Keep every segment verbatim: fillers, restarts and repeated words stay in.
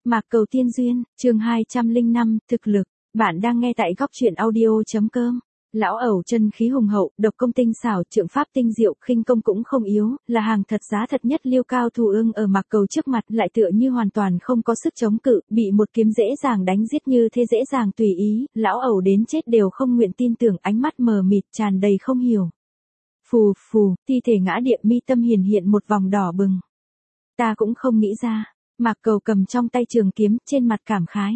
Mạc Cầu Tiên Duyên, chương hai trăm lẻ năm, thực lực. Bạn đang nghe tại góc truyện audio chấm com. Lão ẩu chân khí hùng hậu, độc công tinh xảo, trượng pháp tinh diệu, khinh công cũng không yếu, là hàng thật giá thật nhất liêu cao thủ ưng ở Mạc Cầu trước mặt lại tựa như hoàn toàn không có sức chống cự, bị một kiếm dễ dàng đánh giết như thế dễ dàng tùy ý, lão ẩu đến chết đều không nguyện tin tưởng, ánh mắt mờ mịt tràn đầy không hiểu. Phù phù, thi thể ngã địa, mi tâm hiển hiện một vòng đỏ bừng. Ta cũng không nghĩ ra. Mạc Cầu cầm trong tay trường kiếm, trên mặt cảm khái.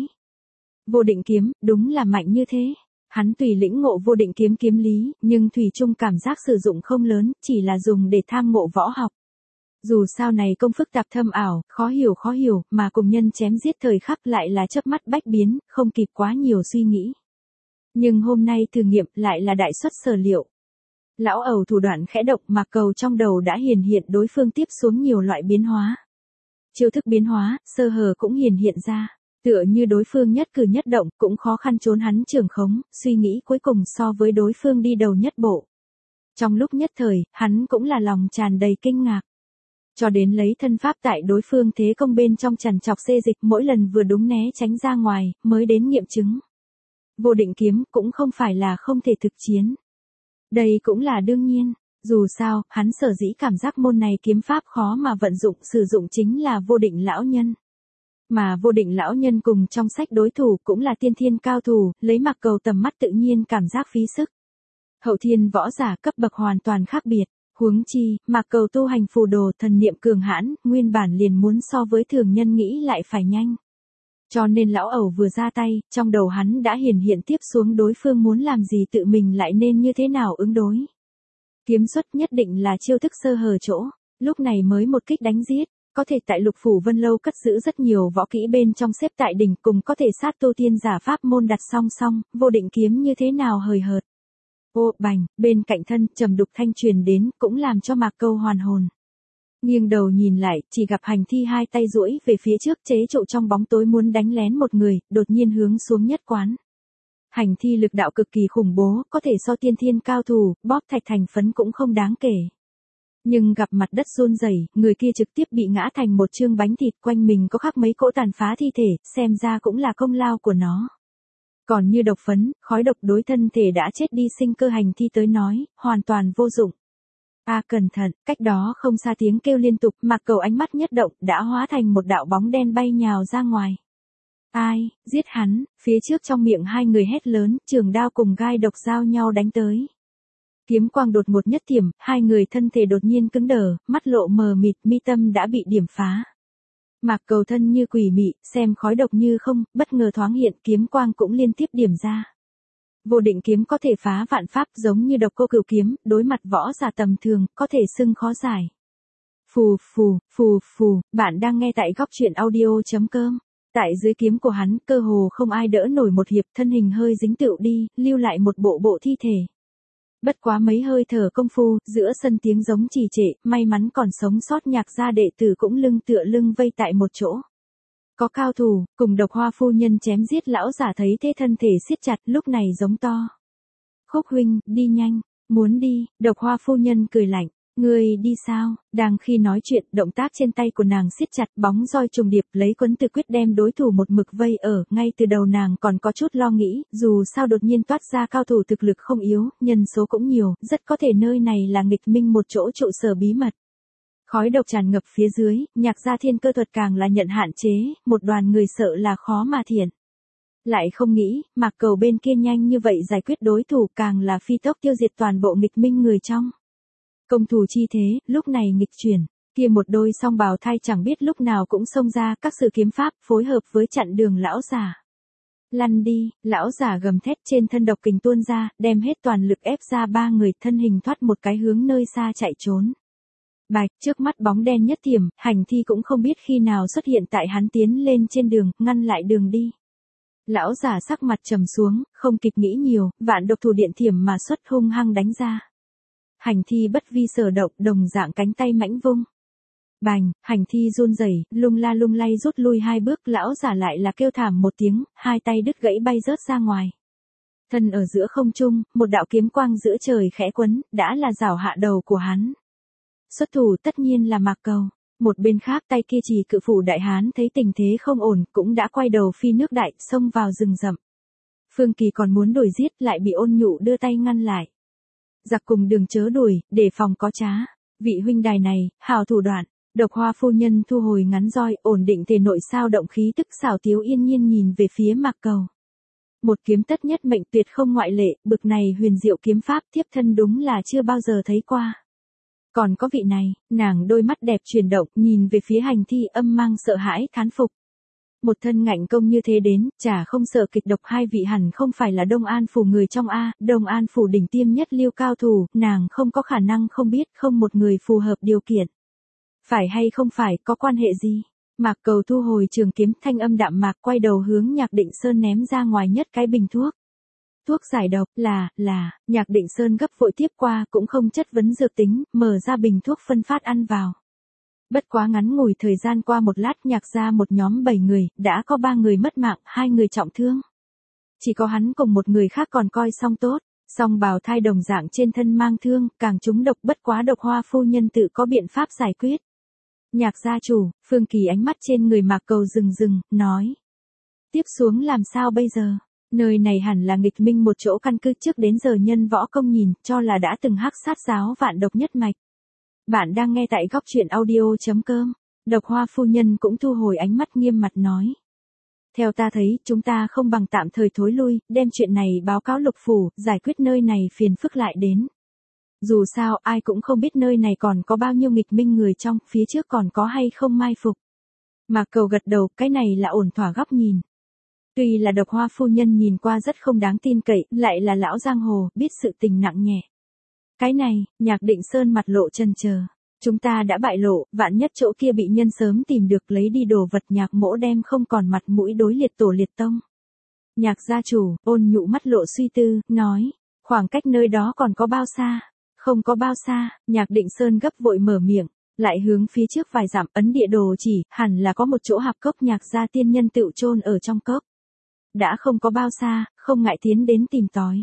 Vô định kiếm, đúng là mạnh như thế. Hắn tùy lĩnh ngộ vô định kiếm kiếm lý, nhưng thủy chung cảm giác sử dụng không lớn, chỉ là dùng để tham ngộ võ học. Dù sao này công phức tạp thâm ảo, khó hiểu khó hiểu, mà cùng nhân chém giết thời khắc lại là chớp mắt bách biến, không kịp quá nhiều suy nghĩ. Nhưng hôm nay thử nghiệm lại là đại xuất sở liệu. Lão ẩu thủ đoạn khẽ động, Mạc Cầu trong đầu đã hiển hiện đối phương tiếp xuống nhiều loại biến hóa. Chiêu thức biến hóa, sơ hở cũng hiển hiện ra, tựa như đối phương nhất cử nhất động cũng khó khăn trốn hắn trường khống, suy nghĩ cuối cùng so với đối phương đi đầu nhất bộ. Trong lúc nhất thời, hắn cũng là lòng tràn đầy kinh ngạc. Cho đến lấy thân pháp tại đối phương thế công bên trong chằn chọc xê dịch mỗi lần vừa đúng né tránh ra ngoài, mới đến nghiệm chứng. Vô định kiếm cũng không phải là không thể thực chiến. Đây cũng là đương nhiên. Dù sao, hắn sở dĩ cảm giác môn này kiếm pháp khó mà vận dụng sử dụng chính là vô định lão nhân. Mà vô định lão nhân cùng trong sách đối thủ cũng là tiên thiên cao thủ, lấy Mạc Cầu tầm mắt tự nhiên cảm giác phí sức. Hậu thiên võ giả cấp bậc hoàn toàn khác biệt, huống chi, Mạc Cầu tu hành phù đồ thần niệm cường hãn, nguyên bản liền muốn so với thường nhân nghĩ lại phải nhanh. Cho nên lão ẩu vừa ra tay, trong đầu hắn đã hiển hiện tiếp xuống đối phương muốn làm gì tự mình lại nên như thế nào ứng đối. Kiếm xuất nhất định là chiêu thức sơ hở chỗ, lúc này mới một kích đánh giết, có thể tại Lục Phủ Vân Lâu cất giữ rất nhiều võ kỹ bên trong xếp tại đỉnh cùng có thể sát tu tiên giả pháp môn đặt song song, vô định kiếm như thế nào hời hợt. Ô bành, bên cạnh thân trầm đục thanh truyền đến cũng làm cho Mạc Cầu hoàn hồn. Nghiêng đầu nhìn lại, chỉ gặp hành thi hai tay duỗi về phía trước chế trụ trong bóng tối muốn đánh lén một người, đột nhiên hướng xuống nhất quán. Hành thi lực đạo cực kỳ khủng bố, có thể so tiên thiên cao thủ, bóp thạch thành phấn cũng không đáng kể. Nhưng gặp mặt đất run rẩy, người kia trực tiếp bị ngã thành một chương bánh thịt, quanh mình có khắc mấy cỗ tàn phá thi thể, xem ra cũng là công lao của nó. Còn như độc phấn, khói độc đối thân thể đã chết đi sinh cơ hành thi tới nói, hoàn toàn vô dụng. A à, cẩn thận, cách đó không xa tiếng kêu liên tục, Mạc Cầu ánh mắt nhất động, đã hóa thành một đạo bóng đen bay nhào ra ngoài. Ai, giết hắn, phía trước trong miệng hai người hét lớn, trường đao cùng gai độc giao nhau đánh tới. Kiếm quang đột ngột nhất điểm, hai người thân thể đột nhiên cứng đờ, mắt lộ mờ mịt, mi tâm đã bị điểm phá. Mạc Cầu thân như quỷ mị, xem khói độc như không, bất ngờ thoáng hiện, kiếm quang cũng liên tiếp điểm ra. Vô định kiếm có thể phá vạn pháp giống như độc cô cửu kiếm, đối mặt võ giả tầm thường, có thể xưng khó giải. Phù phù, phù phù, bạn đang nghe tại góc truyện audio chấm com. Tại dưới kiếm của hắn, cơ hồ không ai đỡ nổi một hiệp, thân hình hơi dính tựu đi, lưu lại một bộ bộ thi thể. Bất quá mấy hơi thở công phu, giữa sân tiếng giống trì trệ, may mắn còn sống sót nhạc gia đệ tử cũng lưng tựa lưng vây tại một chỗ. Có cao thủ, cùng Độc Hoa phu nhân chém giết lão giả thấy thế thân thể siết chặt, lúc này giống to. Khúc huynh, đi nhanh, muốn đi, Độc Hoa phu nhân cười lạnh. Ngươi đi sao? Đang khi nói chuyện, động tác trên tay của nàng siết chặt, bóng roi trùng điệp lấy quấn từ quyết đem đối thủ một mực vây ở, ngay từ đầu nàng còn có chút lo nghĩ, dù sao đột nhiên toát ra cao thủ thực lực không yếu, nhân số cũng nhiều, rất có thể nơi này là nghịch minh một chỗ trụ sở bí mật. Khói độc tràn ngập phía dưới, nhạc gia thiên cơ thuật càng là nhận hạn chế, một đoàn người sợ là khó mà thiện. Lại không nghĩ, Mạc Cầu bên kia nhanh như vậy giải quyết đối thủ càng là phi tốc tiêu diệt toàn bộ nghịch minh người trong. Công thủ chi thế, lúc này nghịch chuyển, kia một đôi song bào thai chẳng biết lúc nào cũng xông ra các sự kiếm pháp phối hợp với chặn đường lão giả. Lăn đi, lão giả gầm thét trên thân độc kình tuôn ra, đem hết toàn lực ép ra ba người thân hình thoát một cái hướng nơi xa chạy trốn. Bạch, trước mắt bóng đen nhất thiểm, hành thi cũng không biết khi nào xuất hiện tại hắn tiến lên trên đường, ngăn lại đường đi. Lão giả sắc mặt trầm xuống, không kịp nghĩ nhiều, vạn độc thủ điện thiểm mà xuất hung hăng đánh ra. Hành thi bất vi sở động, đồng dạng cánh tay mãnh vung. Bành, hành thi run rẩy, lung la lung lay rút lui hai bước, lão giả lại là kêu thảm một tiếng, hai tay đứt gãy bay rớt ra ngoài. Thân ở giữa không trung, một đạo kiếm quang giữa trời khẽ quấn, đã là rảo hạ đầu của hắn. Xuất thủ tất nhiên là Mạc Cầu. Một bên khác tay kia chỉ cự phủ đại hán thấy tình thế không ổn, cũng đã quay đầu phi nước đại, xông vào rừng rậm. Phương Kỳ còn muốn đuổi giết, lại bị Ôn Nhụ đưa tay ngăn lại. Giặc cùng đường chớ đuổi, để phòng có trá. Vị huynh đài này, hào thủ đoạn. Độc Hoa phu nhân thu hồi ngắn roi, ổn định thể nội sao động khí tức, xảo tiếu yên nhiên nhìn về phía Mạc Cầu. Một kiếm tất nhất mệnh, tuyệt không ngoại lệ, bực này huyền diệu kiếm pháp thiếp thân đúng là chưa bao giờ thấy qua. Còn có vị này, nàng đôi mắt đẹp chuyển động, nhìn về phía hành thi, âm mang sợ hãi thán phục. Một thân ngạnh công như thế đến, chả không sợ kịch độc, hai vị hẳn không phải là Đông An phủ người trong A, Đông An phủ đỉnh tiêm nhất lưu cao thủ, nàng không có khả năng không biết, không một người phù hợp điều kiện. Phải hay không phải, có quan hệ gì? Mạc Cầu thu hồi trường kiếm, thanh âm đạm mạc, quay đầu hướng Nhạc Định Sơn ném ra ngoài nhất cái bình thuốc. Thuốc giải độc, là, là, Nhạc Định Sơn gấp vội tiếp qua, cũng không chất vấn dược tính, mở ra bình thuốc phân phát ăn vào. Bất quá ngắn ngủi thời gian qua một lát, Nhạc ra một nhóm bảy người, đã có ba người mất mạng, hai người trọng thương. Chỉ có hắn cùng một người khác còn coi xong tốt, song bào thai đồng dạng trên thân mang thương, càng trúng độc, bất quá Độc Hoa phu nhân tự có biện pháp giải quyết. Nhạc gia chủ, Phương Kỳ ánh mắt trên người Mạc Cầu rừng rừng, nói. Tiếp xuống làm sao bây giờ? Nơi này hẳn là nghịch minh một chỗ, căn cứ trước đến giờ nhân võ công nhìn, cho là đã từng hắc sát giáo vạn độc nhất mạch. Bạn đang nghe tại góc truyện audio.com. Độc Hoa phu nhân cũng thu hồi ánh mắt, nghiêm mặt nói. Theo ta thấy, chúng ta không bằng tạm thời thối lui, đem chuyện này báo cáo lục phủ, giải quyết nơi này phiền phức lại đến. Dù sao, ai cũng không biết nơi này còn có bao nhiêu nghịch minh người trong, phía trước còn có hay không mai phục. Mạc Cầu gật đầu, cái này là ổn thỏa góc nhìn. Tuy là Độc Hoa phu nhân nhìn qua rất không đáng tin cậy, lại là lão giang hồ, biết sự tình nặng nhẹ. Cái này, Nhạc Định Sơn mặt lộ chần chờ. Chúng ta đã bại lộ, vạn nhất chỗ kia bị nhân sớm tìm được, lấy đi đồ vật, Nhạc mỗ đem không còn mặt mũi đối liệt tổ liệt tông. Nhạc gia chủ, Ôn Nhụ mắt lộ suy tư, nói, khoảng cách nơi đó còn có bao xa? Không có bao xa, Nhạc Định Sơn gấp vội mở miệng, lại hướng phía trước vài dặm, ấn địa đồ chỉ, hẳn là có một chỗ hạp cốc Nhạc gia tiên nhân tựu chôn ở trong cốc. Đã không có bao xa, không ngại tiến đến tìm tòi.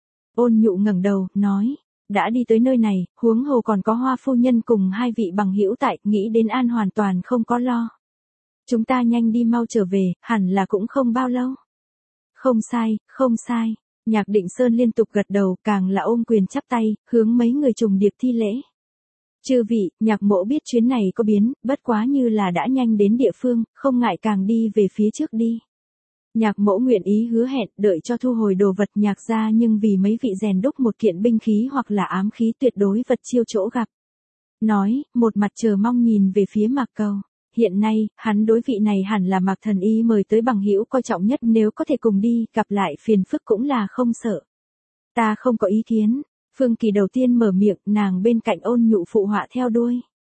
Ôn Nhụ ngẩng đầu, nói, đã đi tới nơi này, huống hồ còn có Hoa phu nhân cùng hai vị bằng hữu tại, nghĩ đến an hoàn toàn không có lo. Chúng ta nhanh đi mau trở về, hẳn là cũng không bao lâu. Không sai, không sai. Nhạc Định Sơn liên tục gật đầu, càng là ôm quyền chắp tay, hướng mấy người trùng điệp thi lễ. Chư vị, Nhạc mỗ biết chuyến này có biến, bất quá như là đã nhanh đến địa phương, không ngại càng đi về phía trước đi. Nhạc mỗ nguyện ý hứa hẹn, đợi cho thu hồi đồ vật Nhạc ra, nhưng vì mấy vị rèn đúc một kiện binh khí hoặc là ám khí, tuyệt đối vật chiêu chỗ gặp. Nói, một mặt chờ mong nhìn về phía Mạc Cầu. Hiện nay, hắn đối vị này hẳn là Mạc Thần Y mời tới bằng hữu coi trọng nhất, nếu có thể cùng đi, gặp lại phiền phức cũng là không sợ. Ta không có ý kiến. Phương Kỳ đầu tiên mở miệng, nàng bên cạnh Ôn Nhụ phụ họa theo đuôi.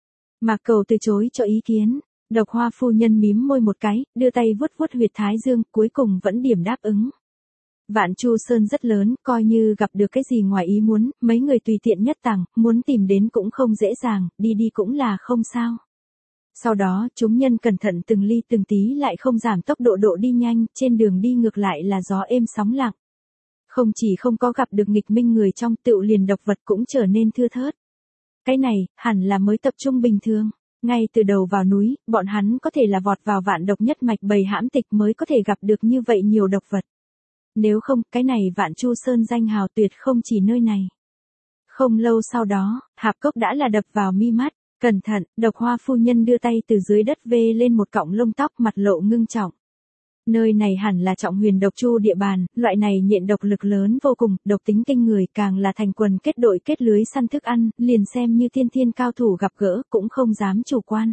Mạc Cầu từ chối cho ý kiến. Độc Hoa phu nhân mím môi một cái, đưa tay vuốt vuốt huyệt thái dương, cuối cùng vẫn điểm đáp ứng. Vạn Chu Sơn rất lớn, coi như gặp được cái gì ngoài ý muốn, mấy người tùy tiện nhất tàng, muốn tìm đến cũng không dễ dàng, đi đi cũng là không sao. Sau đó, chúng nhân cẩn thận từng ly từng tí, lại không giảm tốc độ độ đi nhanh, trên đường đi ngược lại là gió êm sóng lặng. Không chỉ không có gặp được nghịch minh người trong, tựu liền độc vật cũng trở nên thưa thớt. Cái này, hẳn là mới tập trung bình thường. Ngay từ đầu vào núi, bọn hắn có thể là vọt vào vạn độc nhất mạch bầy hãm tịch mới có thể gặp được như vậy nhiều độc vật. Nếu không, cái này Vạn Chu Sơn danh hào tuyệt không chỉ nơi này. Không lâu sau đó, hạp cốc đã là đập vào mi mắt. Cẩn thận, Độc Hoa phu nhân đưa tay từ dưới đất vê lên một cọng lông tóc, mặt lộ ngưng trọng. Nơi này hẳn là Trọng Huyền độc chu địa bàn, loại này nhện độc lực lớn vô cùng, độc tính kinh người, càng là thành quần kết đội kết lưới săn thức ăn, liền xem như thiên thiên cao thủ gặp gỡ cũng không dám chủ quan.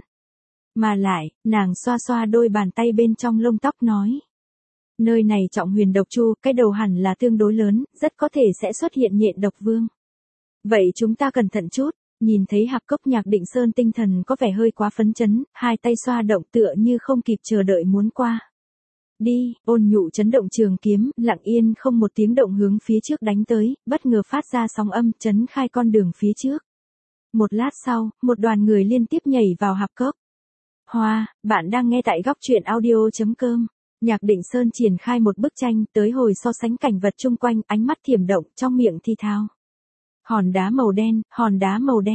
Mà lại, nàng xoa xoa đôi bàn tay bên trong lông tóc nói. Nơi này Trọng Huyền độc chu, cái đầu hẳn là tương đối lớn, rất có thể sẽ xuất hiện nhện độc vương. Vậy chúng ta cẩn thận chút. Nhìn thấy hạp cốc Nhạc Định Sơn tinh thần có vẻ hơi quá phấn chấn, hai tay xoa động tựa như không kịp chờ đợi muốn qua. Đi, Ôn Nhụ chấn động trường kiếm, lặng yên không một tiếng động hướng phía trước đánh tới, bất ngờ phát ra sóng âm, chấn khai con đường phía trước. Một lát sau, một đoàn người liên tiếp nhảy vào hạp cốc. Hoa, bạn đang nghe tại góc truyện audio.com. Nhạc Định Sơn triển khai một bức tranh, tới hồi so sánh cảnh vật chung quanh, ánh mắt thiểm động, trong miệng thi thao. Hòn đá màu đen, hòn đá màu đen,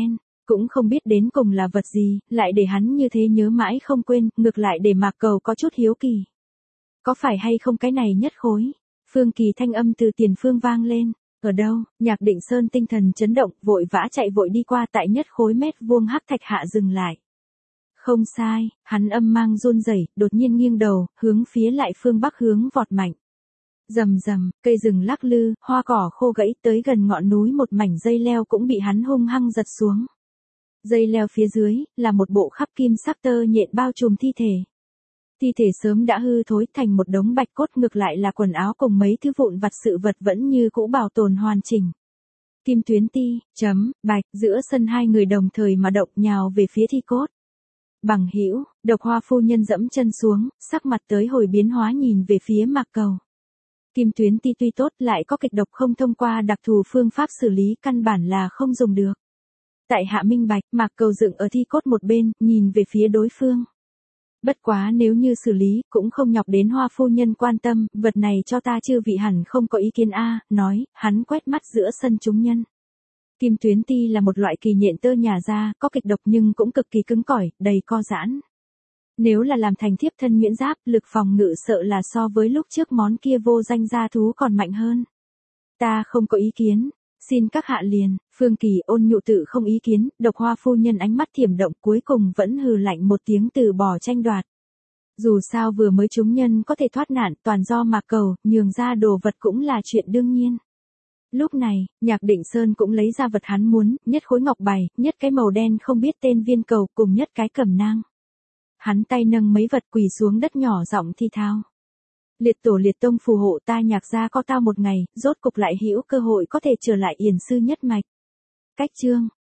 Cũng không biết đến cùng là vật gì, lại để hắn như thế nhớ mãi không quên, ngược lại để Mạc Cầu có chút hiếu kỳ. Có phải hay không cái này nhất khối? Phương Kỳ thanh âm từ tiền phương vang lên. Ở đâu? Nhạc Định Sơn tinh thần chấn động, vội vã chạy vội đi qua tại nhất khối mét vuông hắc thạch hạ dừng lại. Không sai, hắn âm mang run rẩy, đột nhiên nghiêng đầu, hướng phía lại phương bắc hướng vọt mạnh. Rầm rầm, cây rừng lắc lư, hoa cỏ khô gãy, tới gần ngọn núi một mảnh dây leo cũng bị hắn hung hăng giật xuống. Dây leo phía dưới, là một bộ khắp kim sắc tơ nhện bao trùm thi thể. Thi thể sớm đã hư thối thành một đống bạch cốt, ngược lại là quần áo cùng mấy thứ vụn vặt sự vật vẫn như cũ bảo tồn hoàn chỉnh. Kim Tuyến Ti, chấm, bạch, giữa sân hai người đồng thời mà động nhào về phía thi cốt. Bằng hữu, Độc Hoa phu nhân dẫm chân xuống, sắc mặt tới hồi biến hóa nhìn về phía Mạc Cầu. Kim Tuyến Ti tuy tốt lại có kịch độc không thông qua đặc thù phương pháp xử lý căn bản là không dùng được. Tại hạ minh bạch, Mạc Cầu dựng ở thi cốt một bên, nhìn về phía đối phương. Bất quá nếu như xử lý, cũng không nhọc đến Hoa phu nhân quan tâm, vật này cho ta chư vị hẳn không có ý kiến a, nói, hắn quét mắt giữa sân chúng nhân. Kim Tuyến Ti là một loại kỳ nhện tơ nhà ra, có kịch độc nhưng cũng cực kỳ cứng cỏi, đầy co giãn. Nếu là làm thành thiếp thân nhuyễn giáp, lực phòng ngự sợ là so với lúc trước món kia vô danh gia thú còn mạnh hơn. Ta không có ý kiến, xin các hạ liền. Phương Kỳ ôn nhụ tự không ý kiến, Độc Hoa phu nhân ánh mắt thiểm động cuối cùng vẫn hừ lạnh một tiếng từ bỏ tranh đoạt. Dù sao vừa mới chúng nhân có thể thoát nạn, toàn do Mạc Cầu, nhường ra đồ vật cũng là chuyện đương nhiên. Lúc này, Nhạc Định Sơn cũng lấy ra vật hắn muốn, nhất khối ngọc bài, nhất cái màu đen không biết tên viên cầu, cùng nhất cái cẩm nang. Hắn tay nâng mấy vật quỳ xuống đất nhỏ giọng thi thao. Liệt tổ liệt tông phù hộ ta Nhạc gia có tao một ngày, rốt cục lại hữu cơ hội có thể trở lại yển sư nhất mạch. Cách chương